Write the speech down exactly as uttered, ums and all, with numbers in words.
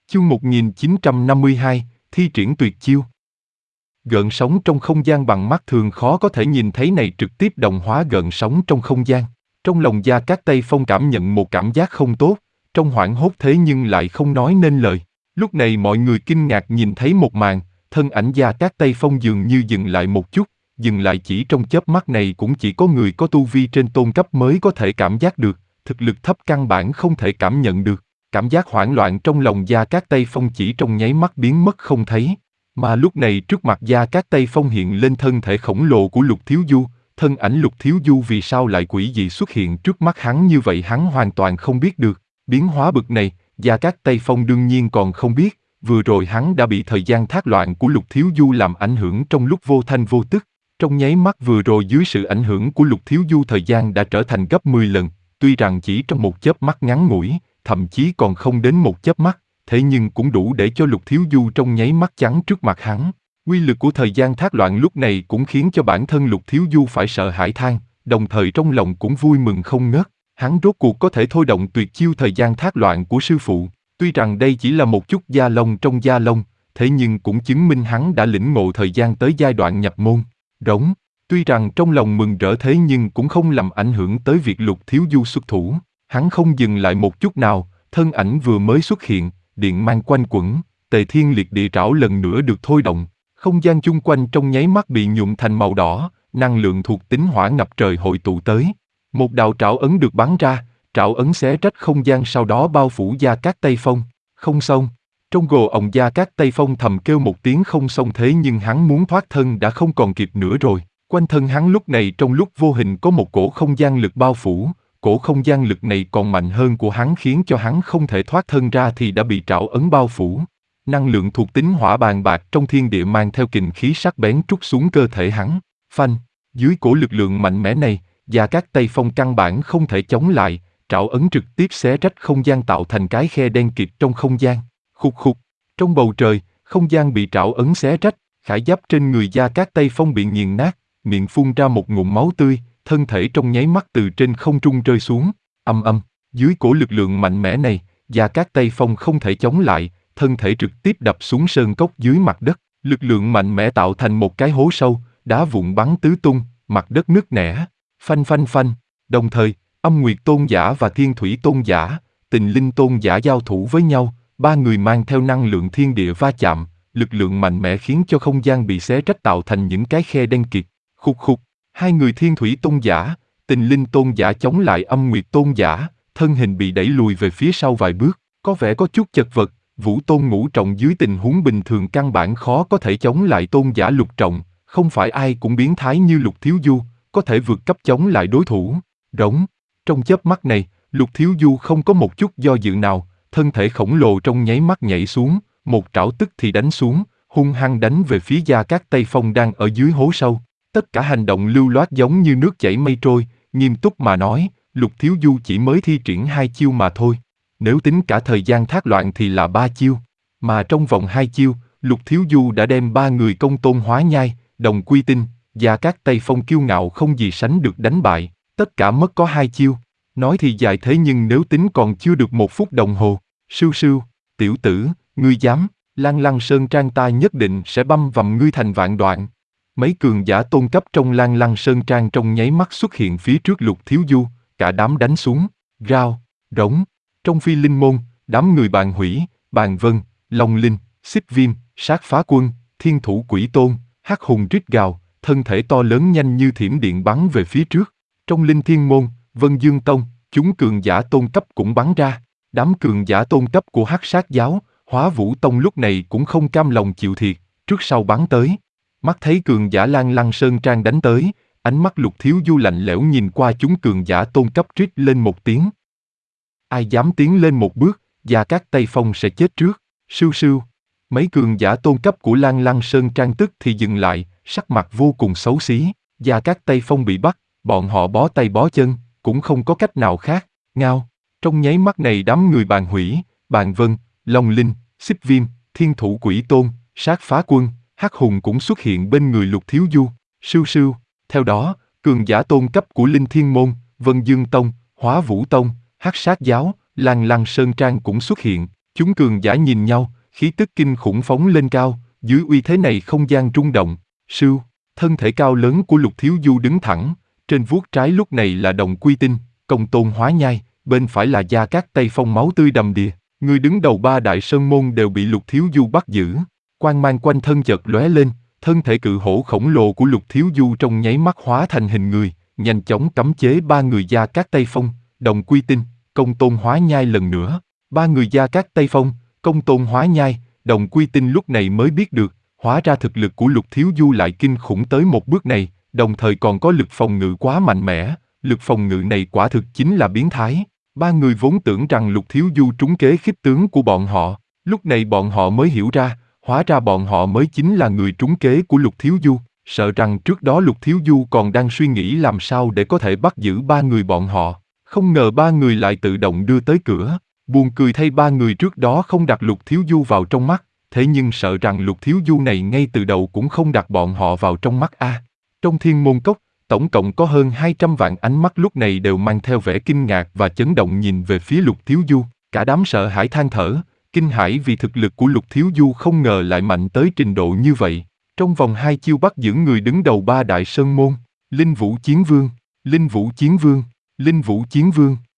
Chương một nghìn chín trăm năm mươi hai, thi triển tuyệt chiêu. Gợn sóng trong không gian bằng mắt thường khó có thể nhìn thấy này trực tiếp đồng hóa gợn sóng trong không gian. Trong lòng Gia Cát Tây Phong cảm nhận một cảm giác không tốt, trong hoảng hốt thế nhưng lại không nói nên lời. Lúc này mọi người kinh ngạc nhìn thấy một màn, thân ảnh Gia Cát Tây Phong dường như dừng lại một chút, dừng lại chỉ trong chớp mắt này cũng chỉ có người có tu vi trên tôn cấp mới có thể cảm giác được, thực lực thấp căn bản không thể cảm nhận được. Cảm giác hoảng loạn trong lòng Gia Cát Tây Phong chỉ trong nháy mắt biến mất không thấy. Mà lúc này trước mặt Gia Cát Tây Phong hiện lên thân thể khổng lồ của Lục Thiếu Du, thân ảnh Lục Thiếu Du vì sao lại quỷ dị xuất hiện trước mắt hắn như vậy hắn hoàn toàn không biết được. Biến hóa bực này, Gia Cát Tây Phong đương nhiên còn không biết, vừa rồi hắn đã bị thời gian thác loạn của Lục Thiếu Du làm ảnh hưởng trong lúc vô thanh vô tức. Trong nháy mắt vừa rồi dưới sự ảnh hưởng của Lục Thiếu Du thời gian đã trở thành gấp mười lần, tuy rằng chỉ trong một chớp mắt ngắn ngủi, thậm chí còn không đến một chớp mắt, thế nhưng cũng đủ để cho Lục Thiếu Du trong nháy mắt chắn trước mặt hắn. Quy lực của thời gian thác loạn lúc này cũng khiến cho bản thân Lục Thiếu Du phải sợ hãi than, đồng thời trong lòng cũng vui mừng không ngớt. Hắn rốt cuộc có thể thôi động tuyệt chiêu thời gian thác loạn của sư phụ. Tuy rằng đây chỉ là một chút da lông trong da lông, thế nhưng cũng chứng minh hắn đã lĩnh ngộ thời gian tới giai đoạn nhập môn. Rống, tuy rằng trong lòng mừng rỡ thế nhưng cũng không làm ảnh hưởng tới việc Lục Thiếu Du xuất thủ. Hắn không dừng lại một chút nào, thân ảnh vừa mới xuất hiện, điện mang quanh quẩn, Tề Thiên Liệt Địa Trảo lần nữa được thôi động. Không gian chung quanh trong nháy mắt bị nhuộm thành màu đỏ, năng lượng thuộc tính hỏa ngập trời hội tụ tới. Một đạo trảo ấn được bắn ra, trảo ấn xé rách không gian sau đó bao phủ Gia Cát Tây Phong. Không xong. Trong gồ ồng Gia Cát Tây Phong thầm kêu một tiếng không xong thế nhưng hắn muốn thoát thân đã không còn kịp nữa rồi. Quanh thân hắn lúc này trong lúc vô hình có một cổ không gian lực bao phủ. Cổ không gian lực này còn mạnh hơn của hắn khiến cho hắn không thể thoát thân ra thì đã bị trảo ấn bao phủ. Năng lượng thuộc tính hỏa bàn bạc trong thiên địa mang theo kình khí sắc bén trút xuống cơ thể hắn. Phanh, dưới cổ lực lượng mạnh mẽ này, Gia Cát Tây Phong căn bản không thể chống lại, trảo ấn trực tiếp xé rách không gian tạo thành cái khe đen kịt trong không gian. Khục khục, trong bầu trời, không gian bị trảo ấn xé rách, khải giáp trên người Gia Cát Tây Phong bị nghiền nát, miệng phun ra một ngụm máu tươi. Thân thể trong nháy mắt từ trên không trung rơi xuống, âm âm, dưới cổ lực lượng mạnh mẽ này, Gia Cát Tây Phong không thể chống lại, thân thể trực tiếp đập xuống sơn cốc dưới mặt đất, lực lượng mạnh mẽ tạo thành một cái hố sâu, đá vụn bắn tứ tung, mặt đất nứt nẻ, phanh phanh phanh, đồng thời, Âm Nguyệt Tôn Giả và Thiên Thủy Tôn Giả, Tình Linh Tôn Giả giao thủ với nhau, ba người mang theo năng lượng thiên địa va chạm, lực lượng mạnh mẽ khiến cho không gian bị xé rách tạo thành những cái khe đen kịt, khục khục. Hai người Thiên Thủy Tôn Giả, Tình Linh Tôn Giả chống lại Âm Nguyệt Tôn Giả, thân hình bị đẩy lùi về phía sau vài bước, có vẻ có chút chật vật. Vũ Tôn Ngũ Trọng dưới tình huống bình thường căn bản khó có thể chống lại Tôn Giả Lục Trọng, không phải ai cũng biến thái như Lục Thiếu Du, có thể vượt cấp chống lại đối thủ. Rống, trong chớp mắt này, Lục Thiếu Du không có một chút do dự nào, thân thể khổng lồ trong nháy mắt nhảy xuống, một trảo tức thì đánh xuống, hung hăng đánh về phía Gia Cát Tây Phong đang ở dưới hố sâu. Tất cả hành động lưu loát giống như nước chảy mây trôi, nghiêm túc mà nói, Lục Thiếu Du chỉ mới thi triển hai chiêu mà thôi. Nếu tính cả thời gian thác loạn thì là ba chiêu. Mà trong vòng hai chiêu, Lục Thiếu Du đã đem ba người Công Tôn Hóa Nhai, Đồng Quy Tinh, Gia Cát Tây Phong kiêu ngạo không gì sánh được đánh bại, tất cả mất có hai chiêu. Nói thì dài thế nhưng nếu tính còn chưa được một phút đồng hồ. Sưu sưu, tiểu tử, ngươi dám, Lan Lăng Sơn Trang ta nhất định sẽ băm vằm ngươi thành vạn đoạn. Mấy cường giả tôn cấp trong Lan Lăng Sơn Trang trong nháy mắt xuất hiện phía trước Lục Thiếu Du, cả đám đánh xuống, rao, rống. Trong Phi Linh Môn, đám người Bàn Hủy, Bàn Vân, Long Linh, Xích Viêm, Sát Phá Quân, Thiên Thủ Quỷ Tôn, Hắc Hùng rít gào, thân thể to lớn nhanh như thiểm điện bắn về phía trước. Trong Linh Thiên Môn, Vân Dương Tông, chúng cường giả tôn cấp cũng bắn ra. Đám cường giả tôn cấp của Hắc Sát Giáo, Hóa Vũ Tông lúc này cũng không cam lòng chịu thiệt, trước sau bắn tới. Mắt thấy cường giả Lan Lăng Sơn Trang đánh tới, ánh mắt Lục Thiếu Du lạnh lẽo nhìn qua chúng cường giả tôn cấp rít lên một tiếng. Ai dám tiến lên một bước, Gia Cát Tây Phong sẽ chết trước. Sưu sưu. Mấy cường giả tôn cấp của Lan Lăng Sơn Trang tức thì dừng lại, sắc mặt vô cùng xấu xí. Gia Cát Tây Phong bị bắt, bọn họ bó tay bó chân, cũng không có cách nào khác. Ngao. Trong nháy mắt này đám người Bàn Hủy, Bàn Vân, Long Linh, Xích Viêm, Thiên Thủ Quỷ Tôn, Sát Phá Quân, Hắc Hùng cũng xuất hiện bên người Lục Thiếu Du. Sưu sưu. Theo đó, cường giả tôn cấp của Linh Thiên Môn, Vân Dương Tông, Hóa Vũ Tông, Hắc Sát Giáo, Lan Lăng Sơn Trang cũng xuất hiện. Chúng cường giả nhìn nhau, khí tức kinh khủng phóng lên cao, dưới uy thế này không gian rung động. Sưu, thân thể cao lớn của Lục Thiếu Du đứng thẳng, trên vuốt trái lúc này là Đồng Quy Tinh, Công Tôn Hóa Nhai, bên phải là Gia Cát Tây Phong máu tươi đầm đìa. Người đứng đầu ba đại sơn môn đều bị Lục Thiếu Du bắt giữ. Quang mang quanh thân chợt lóe lên, thân thể cự hổ khổng lồ của Lục Thiếu Du trong nháy mắt hóa thành hình người, nhanh chóng cấm chế ba người Gia Cát Tây Phong, Đồng Quy Tinh, Công Tôn Hóa Nhai lần nữa. Ba người Gia Cát Tây Phong, Công Tôn Hóa Nhai, Đồng Quy Tinh lúc này mới biết được, hóa ra thực lực của Lục Thiếu Du lại kinh khủng tới một bước này, đồng thời còn có lực phòng ngự quá mạnh mẽ, lực phòng ngự này quả thực chính là biến thái. Ba người vốn tưởng rằng Lục Thiếu Du trúng kế khích tướng của bọn họ, lúc này bọn họ mới hiểu ra, hóa ra bọn họ mới chính là người trúng kế của Lục Thiếu Du, sợ rằng trước đó Lục Thiếu Du còn đang suy nghĩ làm sao để có thể bắt giữ ba người bọn họ, không ngờ ba người lại tự động đưa tới cửa. Buồn cười thay ba người trước đó không đặt Lục Thiếu Du vào trong mắt, thế nhưng sợ rằng Lục Thiếu Du này ngay từ đầu cũng không đặt bọn họ vào trong mắt a. Trong Thiên Môn Cốc, tổng cộng có hơn hai trăm vạn ánh mắt lúc này đều mang theo vẻ kinh ngạc và chấn động nhìn về phía Lục Thiếu Du, cả đám sợ hãi than thở, kinh hãi vì thực lực của Lục Thiếu Du không ngờ lại mạnh tới trình độ như vậy. Trong vòng hai chiêu bắt giữ người đứng đầu ba đại sơn môn, Linh Vũ Chiến Vương, Linh Vũ Chiến Vương, Linh Vũ Chiến Vương.